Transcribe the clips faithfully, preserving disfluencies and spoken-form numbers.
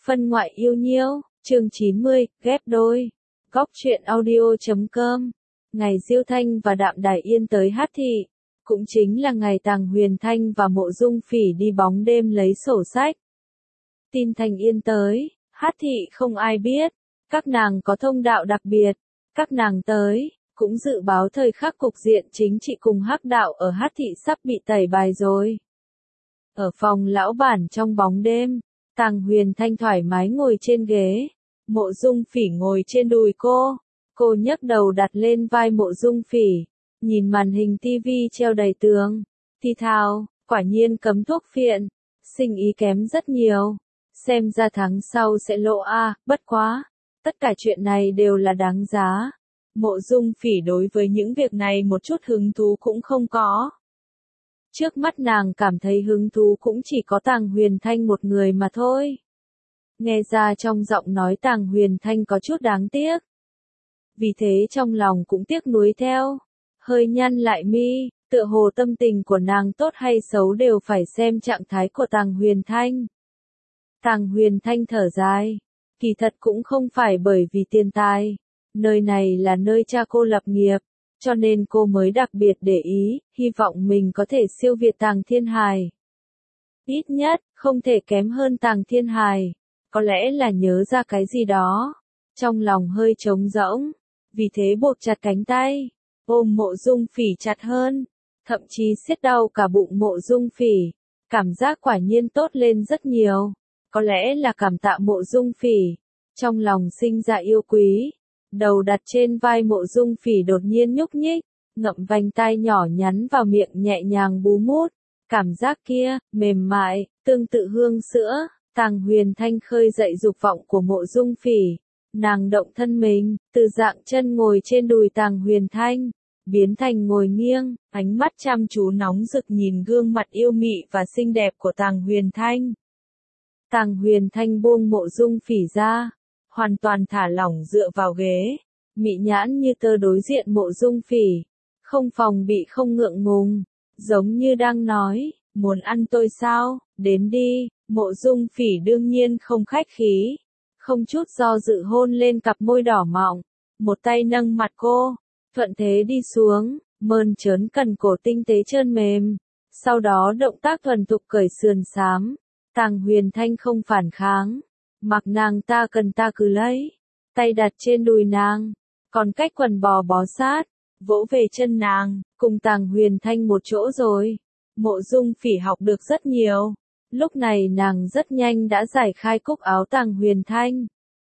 Phân ngoại yêu nhiêu, chương chín mươi, ghép đôi. Góc truyện audio chấm com. Ngày Diêu Thanh và Đạm Đài Yên tới Hát Thị, cũng chính là ngày Tàng Huyền Thanh và Mộ Dung Phỉ đi bóng đêm lấy sổ sách. Tin Thành Yên tới, Hát Thị không ai biết, các nàng có thông đạo đặc biệt, các nàng tới, cũng dự báo thời khắc cục diện chính trị cùng hắc đạo ở Hát Thị sắp bị tẩy bài rồi. Ở phòng lão bản trong bóng đêm, Tàng Huyền Thanh thoải mái ngồi trên ghế, Mộ Dung Phỉ ngồi trên đùi cô, cô nhấc đầu đặt lên vai Mộ Dung Phỉ, nhìn màn hình tivi treo đầy tường, thì thào, quả nhiên cấm thuốc phiện, sinh ý kém rất nhiều, xem ra tháng sau sẽ lộ a, bất quá, tất cả chuyện này đều là đáng giá. Mộ Dung Phỉ đối với những việc này một chút hứng thú cũng không có. Trước mắt nàng cảm thấy hứng thú cũng chỉ có Tàng Huyền Thanh một người mà thôi. Nghe ra trong giọng nói Tàng Huyền Thanh có chút đáng tiếc. Vì thế trong lòng cũng tiếc nuối theo. Hơi nhăn lại mi, tựa hồ tâm tình của nàng tốt hay xấu đều phải xem trạng thái của Tàng Huyền Thanh. Tàng Huyền Thanh thở dài. Kỳ thật cũng không phải bởi vì tiền tài. Nơi này là nơi cha cô lập nghiệp. Cho nên cô mới đặc biệt để ý, hy vọng mình có thể siêu việt Tàng Thiên Hài. Ít nhất, không thể kém hơn Tàng Thiên Hài. Có lẽ là nhớ ra cái gì đó. Trong lòng hơi trống rỗng. Vì thế buộc chặt cánh tay. Ôm Mộ Dung Phỉ chặt hơn. Thậm chí siết đau cả bụng Mộ Dung Phỉ. Cảm giác quả nhiên tốt lên rất nhiều. Có lẽ là cảm tạ Mộ Dung Phỉ. Trong lòng sinh ra yêu quý. Đầu đặt trên vai Mộ Dung Phỉ đột nhiên nhúc nhích, ngậm vành tai nhỏ nhắn vào miệng nhẹ nhàng bú mút. Cảm giác kia, mềm mại, tương tự hương sữa. Tàng Huyền Thanh khơi dậy dục vọng của Mộ Dung Phỉ. Nàng động thân mình, từ dạng chân ngồi trên đùi Tàng Huyền Thanh, biến thành ngồi nghiêng, ánh mắt chăm chú nóng rực nhìn gương mặt yêu mị và xinh đẹp của Tàng Huyền Thanh. Tàng Huyền Thanh buông Mộ Dung Phỉ ra. Hoàn toàn thả lỏng dựa vào ghế, mị nhãn như tơ đối diện Mộ Dung Phỉ, không phòng bị không ngượng ngùng, giống như đang nói, muốn ăn tôi sao, đến đi. Mộ Dung Phỉ đương nhiên không khách khí, không chút do dự hôn lên cặp môi đỏ mọng, một tay nâng mặt cô, thuận thế đi xuống, mơn trớn cần cổ tinh tế trơn mềm, sau đó động tác thuần thục cởi sườn xám. Tàng Huyền Thanh không phản kháng. Mặc nàng ta cần ta cứ lấy, tay đặt trên đùi nàng, còn cách quần bò bó sát, vỗ về chân nàng, cùng Tàng Huyền Thanh một chỗ rồi. Mộ Dung Phỉ học được rất nhiều, lúc này nàng rất nhanh đã giải khai cúc áo Tàng Huyền Thanh.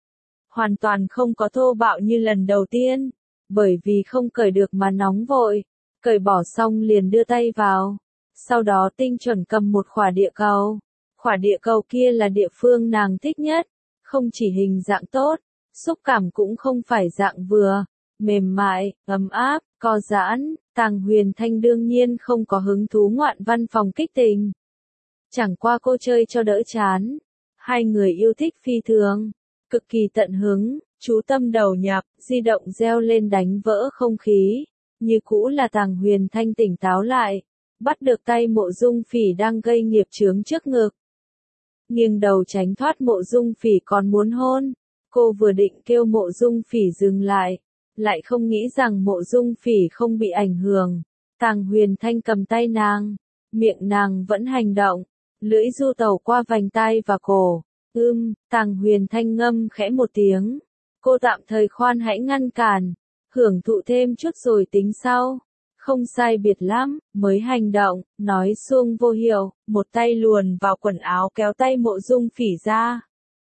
Hoàn toàn không có thô bạo như lần đầu tiên, bởi vì không cởi được mà nóng vội, cởi bỏ xong liền đưa tay vào, sau đó tinh chuẩn cầm một khỏa địa cầu. Khỏa địa cầu kia là địa phương nàng thích nhất, không chỉ hình dạng tốt, xúc cảm cũng không phải dạng vừa, mềm mại, ấm áp, co giãn. Tàng Huyền Thanh đương nhiên không có hứng thú ngoạn văn phòng kích tình. Chẳng qua cô chơi cho đỡ chán. Hai người yêu thích phi thường, cực kỳ tận hứng, chú tâm đầu nhập, di động reo lên đánh vỡ không khí. Như cũ là Tàng Huyền Thanh tỉnh táo lại, bắt được tay Mộ Dung Phỉ đang gây nghiệp chướng trước ngực. Nghiêng đầu tránh thoát Mộ Dung Phỉ còn muốn hôn, cô vừa định kêu Mộ Dung Phỉ dừng lại, lại không nghĩ rằng Mộ Dung Phỉ không bị ảnh hưởng. Tàng Huyền Thanh cầm tay nàng, miệng nàng vẫn hành động, lưỡi du tẩu qua vành tai và cổ. Ưm, Tàng Huyền Thanh ngâm khẽ một tiếng, cô tạm thời khoan hãy ngăn cản, hưởng thụ thêm chút rồi tính sau. Không sai biệt lắm, mới hành động, nói suông vô hiệu, một tay luồn vào quần áo kéo tay Mộ Dung Phỉ ra.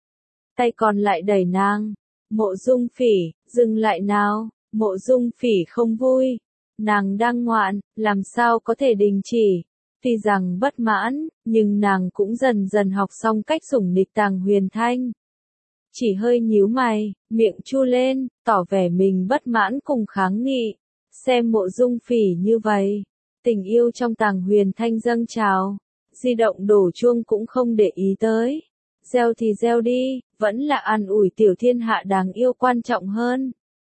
Tay còn lại đẩy nàng. Mộ Dung Phỉ, dừng lại nào. Mộ Dung Phỉ không vui. Nàng đang ngoạn, làm sao có thể đình chỉ. Tuy rằng bất mãn, nhưng nàng cũng dần dần học xong cách sủng nịch Tàng Huyền Thanh. Chỉ hơi nhíu mày, miệng chu lên, tỏ vẻ mình bất mãn cùng kháng nghị. Xem Mộ Dung Phỉ như vậy, tình yêu trong Tàng Huyền Thanh dâng trào, di động đổ chuông cũng không để ý tới. Gieo thì gieo đi, vẫn là an ủi tiểu thiên hạ đáng yêu quan trọng hơn.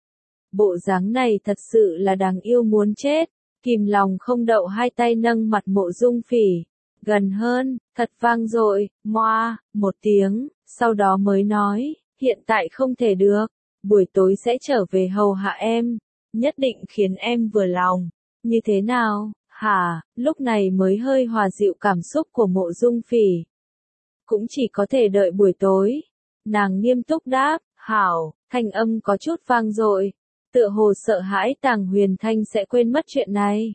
Bộ dáng này thật sự là đáng yêu muốn chết, kìm lòng không đậu hai tay nâng mặt Mộ Dung Phỉ, gần hơn, thật vang dội, moa, một tiếng, sau đó mới nói, hiện tại không thể được, buổi tối sẽ trở về hầu hạ em, nhất định khiến em vừa lòng, như thế nào, hả, lúc này mới hơi hòa dịu cảm xúc của Mộ Dung Phỉ. Cũng chỉ có thể đợi buổi tối, nàng nghiêm túc đáp, hảo, thanh âm có chút vang dội, tựa hồ sợ hãi Tàng Huyền Thanh sẽ quên mất chuyện này.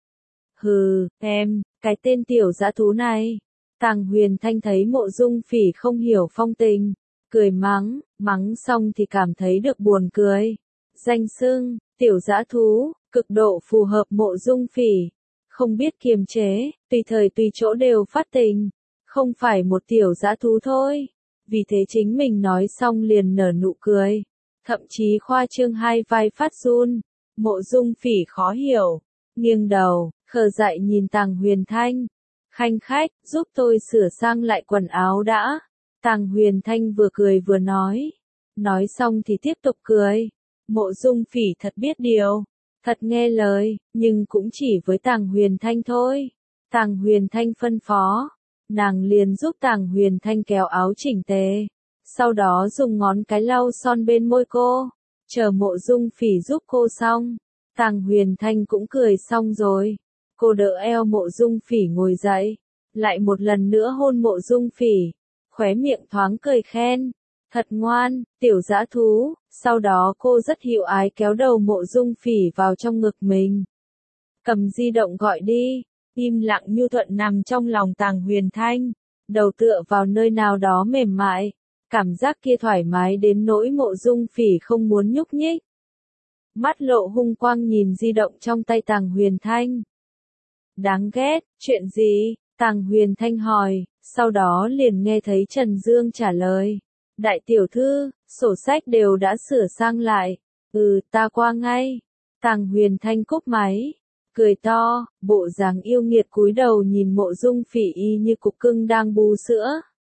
Hừ, em, cái tên tiểu dã thú này. Tàng Huyền Thanh thấy Mộ Dung Phỉ không hiểu phong tình, cười mắng, mắng xong thì cảm thấy được buồn cười. Danh xưng, tiểu dã thú, cực độ phù hợp Mộ Dung Phỉ, không biết kiềm chế, tùy thời tùy chỗ đều phát tình, không phải một tiểu dã thú thôi. Vì thế chính mình nói xong liền nở nụ cười, thậm chí khoa trương hai vai phát run. Mộ Dung Phỉ khó hiểu, nghiêng đầu, khờ dại nhìn Tàng Huyền Thanh. Khanh khách, giúp tôi sửa sang lại quần áo đã. Tàng Huyền Thanh vừa cười vừa nói. Nói xong thì tiếp tục cười. Mộ Dung Phỉ thật biết điều, thật nghe lời, nhưng cũng chỉ với Tàng Huyền Thanh thôi. Tàng Huyền Thanh phân phó, nàng liền giúp Tàng Huyền Thanh kéo áo chỉnh tề, sau đó dùng ngón cái lau son bên môi cô. Chờ Mộ Dung Phỉ giúp cô xong, Tàng Huyền Thanh cũng cười xong rồi. Cô đỡ eo Mộ Dung Phỉ ngồi dậy, lại một lần nữa hôn Mộ Dung Phỉ, khóe miệng thoáng cười khen, thật ngoan, tiểu dã thú. Sau đó cô rất hiệu ái kéo đầu Mộ Dung Phỉ vào trong ngực mình. Cầm di động gọi đi, im lặng nhu thuận nằm trong lòng Tàng Huyền Thanh, đầu tựa vào nơi nào đó mềm mại, cảm giác kia thoải mái đến nỗi Mộ Dung Phỉ không muốn nhúc nhích. Mắt lộ hung quang nhìn di động trong tay Tàng Huyền Thanh. Đáng ghét, chuyện gì? Tàng Huyền Thanh hỏi, sau đó liền nghe thấy Trần Dương trả lời. Đại tiểu thư, sổ sách đều đã sửa sang lại. Ừ, ta qua ngay. Tàng Huyền Thanh cúp máy, cười to, bộ dáng yêu nghiệt cúi đầu nhìn Mộ Dung Phỉ y như cục cưng đang bú sữa.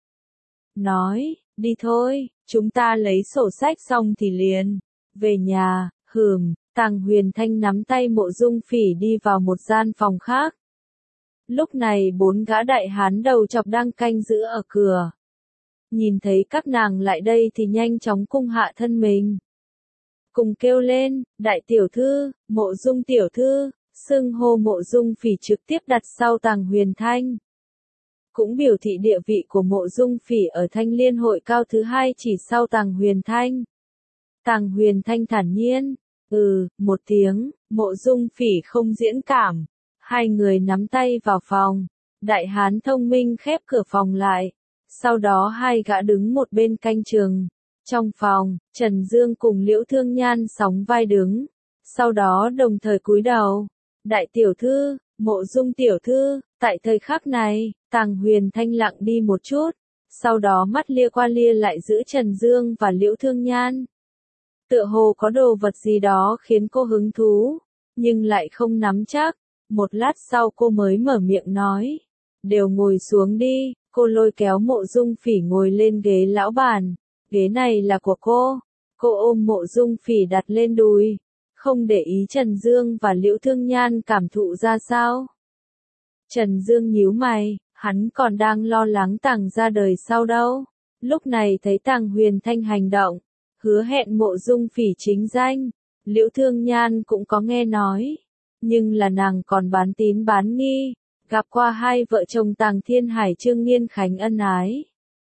Nói, đi thôi, chúng ta lấy sổ sách xong thì liền về nhà. Hừm. Tàng Huyền Thanh nắm tay Mộ Dung Phỉ đi vào một gian phòng khác. Lúc này bốn gã đại hán đầu chọc đang canh giữ ở cửa. Nhìn thấy các nàng lại đây thì nhanh chóng cung hạ thân mình. Cùng kêu lên, đại tiểu thư, Mộ Dung tiểu thư, xưng hô Mộ Dung Phỉ trực tiếp đặt sau Tàng Huyền Thanh. Cũng biểu thị địa vị của Mộ Dung Phỉ ở Thanh Liên hội cao thứ hai chỉ sau Tàng Huyền Thanh. Tàng Huyền Thanh thản nhiên, ừ, một tiếng, Mộ Dung Phỉ không diễn cảm. Hai người nắm tay vào phòng, đại hán thông minh khép cửa phòng lại. Sau đó hai gã đứng một bên canh chừng. Trong phòng, Trần Dương cùng Liễu Thương Nhan sóng vai đứng. Sau đó đồng thời cúi đầu. Đại tiểu thư, Mộ Dung tiểu thư, tại thời khắc này, Tàng Huyền Thanh lặng đi một chút. Sau đó mắt lia qua lia lại giữa Trần Dương và Liễu Thương Nhan. Tựa hồ có đồ vật gì đó khiến cô hứng thú, nhưng lại không nắm chắc. Một lát sau cô mới mở miệng nói. Đều ngồi xuống đi. Cô lôi kéo Mộ Dung Phỉ ngồi lên ghế lão bàn. Ghế này là của cô. Cô ôm Mộ Dung Phỉ đặt lên đùi. Không để ý Trần Dương và Liễu Thương Nhan cảm thụ ra sao. Trần Dương nhíu mày, hắn còn đang lo lắng Tàng ra đời sau đâu. Lúc này thấy Tàng Huyền Thanh hành động, hứa hẹn Mộ Dung Phỉ chính danh. Liễu Thương Nhan cũng có nghe nói. Nhưng là nàng còn bán tín bán nghi. Gặp qua hai vợ chồng Tàng Thiên Hải Trương Nghiên Khánh ân ái.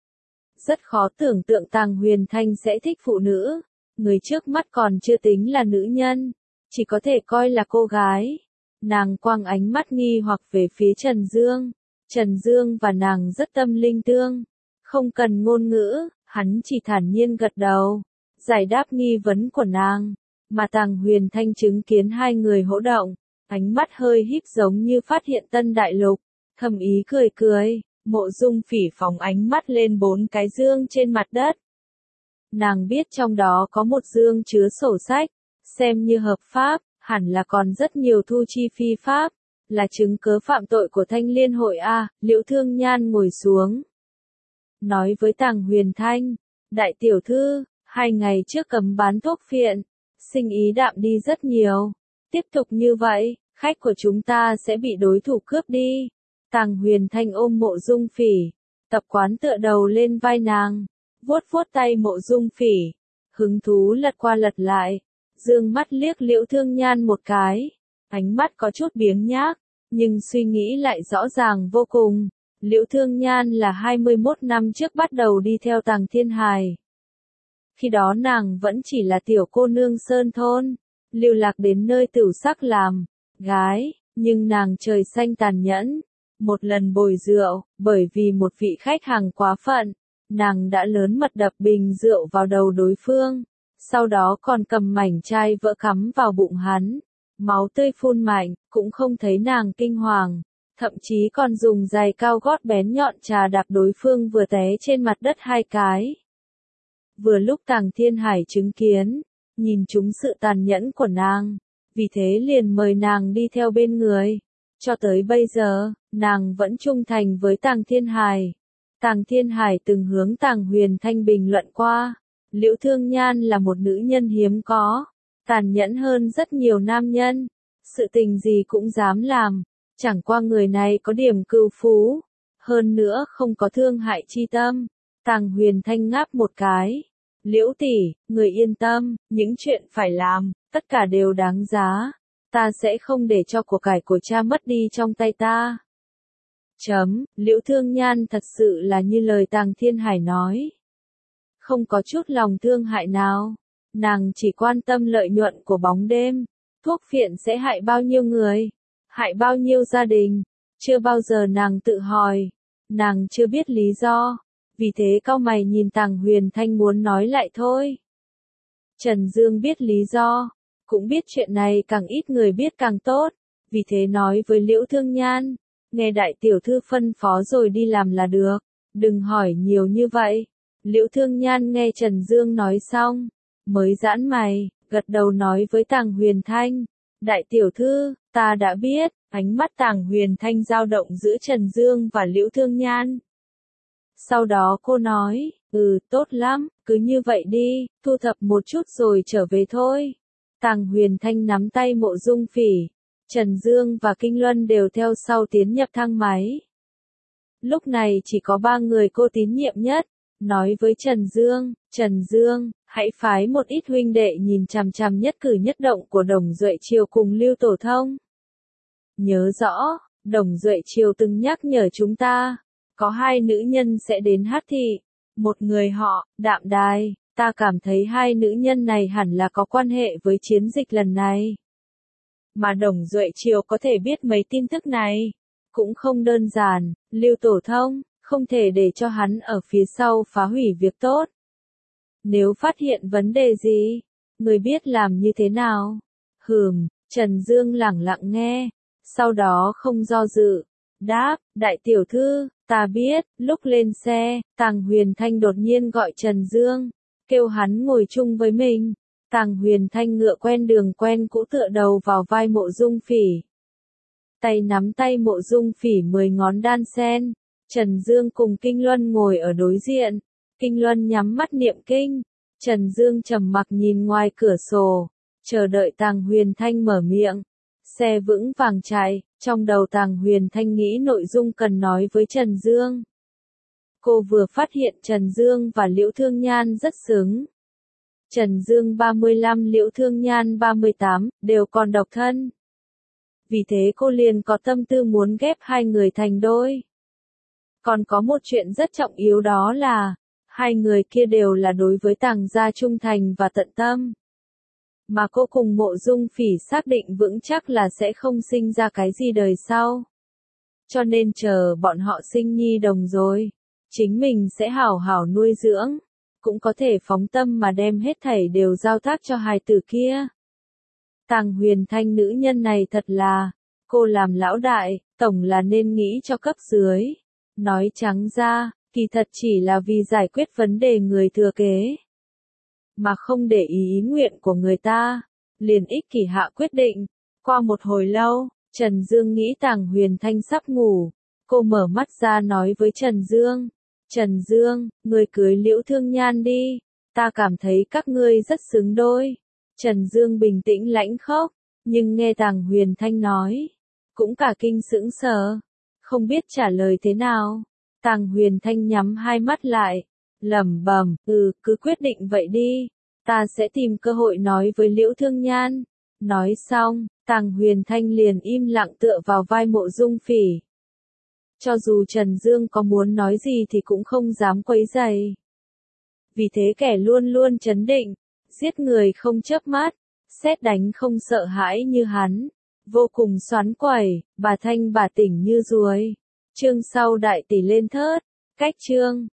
Rất khó tưởng tượng Tàng Huyền Thanh sẽ thích phụ nữ. Người trước mắt còn chưa tính là nữ nhân, chỉ có thể coi là cô gái. Nàng quăng ánh mắt nghi hoặc về phía Trần Dương. Trần Dương và nàng rất tâm linh tương. Không cần ngôn ngữ, hắn chỉ thản nhiên gật đầu, giải đáp nghi vấn của nàng. Mà Tàng Huyền Thanh chứng kiến hai người hỗ động. Ánh mắt hơi híp giống như phát hiện tân đại lục, thầm ý cười cười. Mộ Dung Phỉ phóng ánh mắt lên bốn cái dương trên mặt đất. Nàng biết trong đó có một dương chứa sổ sách, xem như hợp pháp, hẳn là còn rất nhiều thu chi phi pháp, là chứng cớ phạm tội của Thanh Liên hội a. Liễu Thương Nhan ngồi xuống, nói với Tàng Huyền Thanh, đại tiểu thư, hai ngày trước cấm bán thuốc phiện, sinh ý đạm đi rất nhiều. Tiếp tục như vậy, khách của chúng ta sẽ bị đối thủ cướp đi. Tàng Huyền Thanh ôm Mộ Dung Phỉ, tập quán tựa đầu lên vai nàng, vuốt vuốt tay Mộ Dung Phỉ, hứng thú lật qua lật lại, dương mắt liếc Liễu Thương Nhan một cái, ánh mắt có chút biếng nhác, nhưng suy nghĩ lại rõ ràng vô cùng. Liễu Thương Nhan là hai mươi mốt năm trước bắt đầu đi theo Tàng Thiên Hải. Khi đó nàng vẫn chỉ là tiểu cô nương sơn thôn, lưu lạc đến nơi tửu sắc làm gái, nhưng nàng trời xanh tàn nhẫn. Một lần bồi rượu, bởi vì một vị khách hàng quá phận, nàng đã lớn mật đập bình rượu vào đầu đối phương, sau đó còn cầm mảnh chai vỡ cắm vào bụng hắn, máu tươi phun mạnh, cũng không thấy nàng kinh hoàng, thậm chí còn dùng giày cao gót bén nhọn chà đạp đối phương vừa té trên mặt đất hai cái. Vừa lúc Tàng Thiên Hải chứng kiến, nhìn trúng sự tàn nhẫn của nàng, vì thế liền mời nàng đi theo bên người. Cho tới bây giờ, nàng vẫn trung thành với Tàng Thiên Hải. Tàng Thiên Hải từng hướng Tàng Huyền Thanh bình luận qua, Liễu Thương Nhan là một nữ nhân hiếm có, tàn nhẫn hơn rất nhiều nam nhân, sự tình gì cũng dám làm, chẳng qua người này có điểm cừu phú, hơn nữa không có thương hại chi tâm. Tàng Huyền Thanh ngáp một cái, Liễu tỷ, người yên tâm, những chuyện phải làm, tất cả đều đáng giá. Ta sẽ không để cho của cải của cha mất đi trong tay ta. Chấm, Liễu Thương Nhan thật sự là như lời Tàng Thiên Hải nói. Không có chút lòng thương hại nào. Nàng chỉ quan tâm lợi nhuận của bóng đêm. Thuốc phiện sẽ hại bao nhiêu người? Hại bao nhiêu gia đình? Chưa bao giờ nàng tự hỏi. Nàng chưa biết lý do. Vì thế cau mày nhìn Tàng Huyền Thanh muốn nói lại thôi. Trần Dương biết lý do. Cũng biết chuyện này càng ít người biết càng tốt, vì thế nói với Liễu Thương Nhan, nghe đại tiểu thư phân phó rồi đi làm là được, đừng hỏi nhiều như vậy. Liễu Thương Nhan nghe Trần Dương nói xong, mới giãn mày, gật đầu nói với Tàng Huyền Thanh, đại tiểu thư, ta đã biết. Ánh mắt Tàng Huyền Thanh dao động giữa Trần Dương và Liễu Thương Nhan. Sau đó cô nói, ừ, tốt lắm, cứ như vậy đi, thu thập một chút rồi trở về thôi. Tàng Huyền Thanh nắm tay Mộ Dung Phỉ, Trần Dương và Kinh Luân đều theo sau tiến nhập thang máy. Lúc này chỉ có ba người cô tín nhiệm nhất, nói với Trần Dương, Trần Dương, hãy phái một ít huynh đệ nhìn chằm chằm nhất cử nhất động của Đồng Duệ Triều cùng Lưu Tổ Thông. Nhớ rõ, Đồng Duệ Triều từng nhắc nhở chúng ta, có hai nữ nhân sẽ đến Hát Thị, một người họ, Đạm Đài. Ta cảm thấy hai nữ nhân này hẳn là có quan hệ với chiến dịch lần này. Mà Đồng Duệ Triều có thể biết mấy tin tức này, cũng không đơn giản, Lưu Tổ Thông, không thể để cho hắn ở phía sau phá hủy việc tốt. Nếu phát hiện vấn đề gì, người biết làm như thế nào? Hừm, Trần Dương lẳng lặng nghe, sau đó không do dự, đáp, đại tiểu thư, ta biết. Lúc lên xe, Tàng Huyền Thanh đột nhiên gọi Trần Dương, kêu hắn ngồi chung với mình. Tàng Huyền Thanh ngựa quen đường quen cũ tựa đầu vào vai Mộ Dung Phỉ. Tay nắm tay Mộ Dung Phỉ mười ngón đan sen. Trần Dương cùng Kinh Luân ngồi ở đối diện. Kinh Luân nhắm mắt niệm kinh. Trần Dương trầm mặc nhìn ngoài cửa sổ, chờ đợi Tàng Huyền Thanh mở miệng. Xe vững vàng chạy, trong đầu Tàng Huyền Thanh nghĩ nội dung cần nói với Trần Dương. Cô vừa phát hiện Trần Dương và Liễu Thương Nhan rất xứng. Trần Dương ba mươi lăm, Liễu Thương Nhan ba mươi tám, đều còn độc thân. Vì thế cô liền có tâm tư muốn ghép hai người thành đôi. Còn có một chuyện rất trọng yếu đó là, hai người kia đều là đối với Tàng gia trung thành và tận tâm. Mà cô cùng Mộ Dung Phỉ xác định vững chắc là sẽ không sinh ra cái gì đời sau. Cho nên chờ bọn họ sinh nhi đồng rồi, chính mình sẽ hảo hảo nuôi dưỡng, cũng có thể phóng tâm mà đem hết thảy đều giao thác cho hài tử kia. Tàng Huyền Thanh nữ nhân này thật là, cô làm lão đại, tổng là nên nghĩ cho cấp dưới. Nói trắng ra, kỳ thật chỉ là vì giải quyết vấn đề người thừa kế. Mà không để ý ý nguyện của người ta, liền ích kỷ hạ quyết định. Qua một hồi lâu, Trần Dương nghĩ Tàng Huyền Thanh sắp ngủ. Cô mở mắt ra nói với Trần Dương. Trần Dương, ngươi cưới Liễu Thương Nhan đi. Ta cảm thấy các ngươi rất xứng đôi. Trần Dương bình tĩnh lãnh khốc, nhưng nghe Tàng Huyền Thanh nói, cũng cả kinh sững sờ. không biết trả lời thế nào. Tàng Huyền Thanh nhắm hai mắt lại, lẩm bẩm, ừ, cứ quyết định vậy đi, ta sẽ tìm cơ hội nói với Liễu Thương Nhan. Nói xong, Tàng Huyền Thanh liền im lặng tựa vào vai Mộ Dung Phỉ. Cho dù Trần Dương có muốn nói gì thì cũng không dám quấy rầy. Vì thế kẻ luôn luôn trấn định, giết người không chớp mắt, sét đánh không sợ hãi như hắn, vô cùng xoắn quẩy, bà thanh bà tỉnh như ruồi. Chương sau đại tỷ lên thớt, cách chương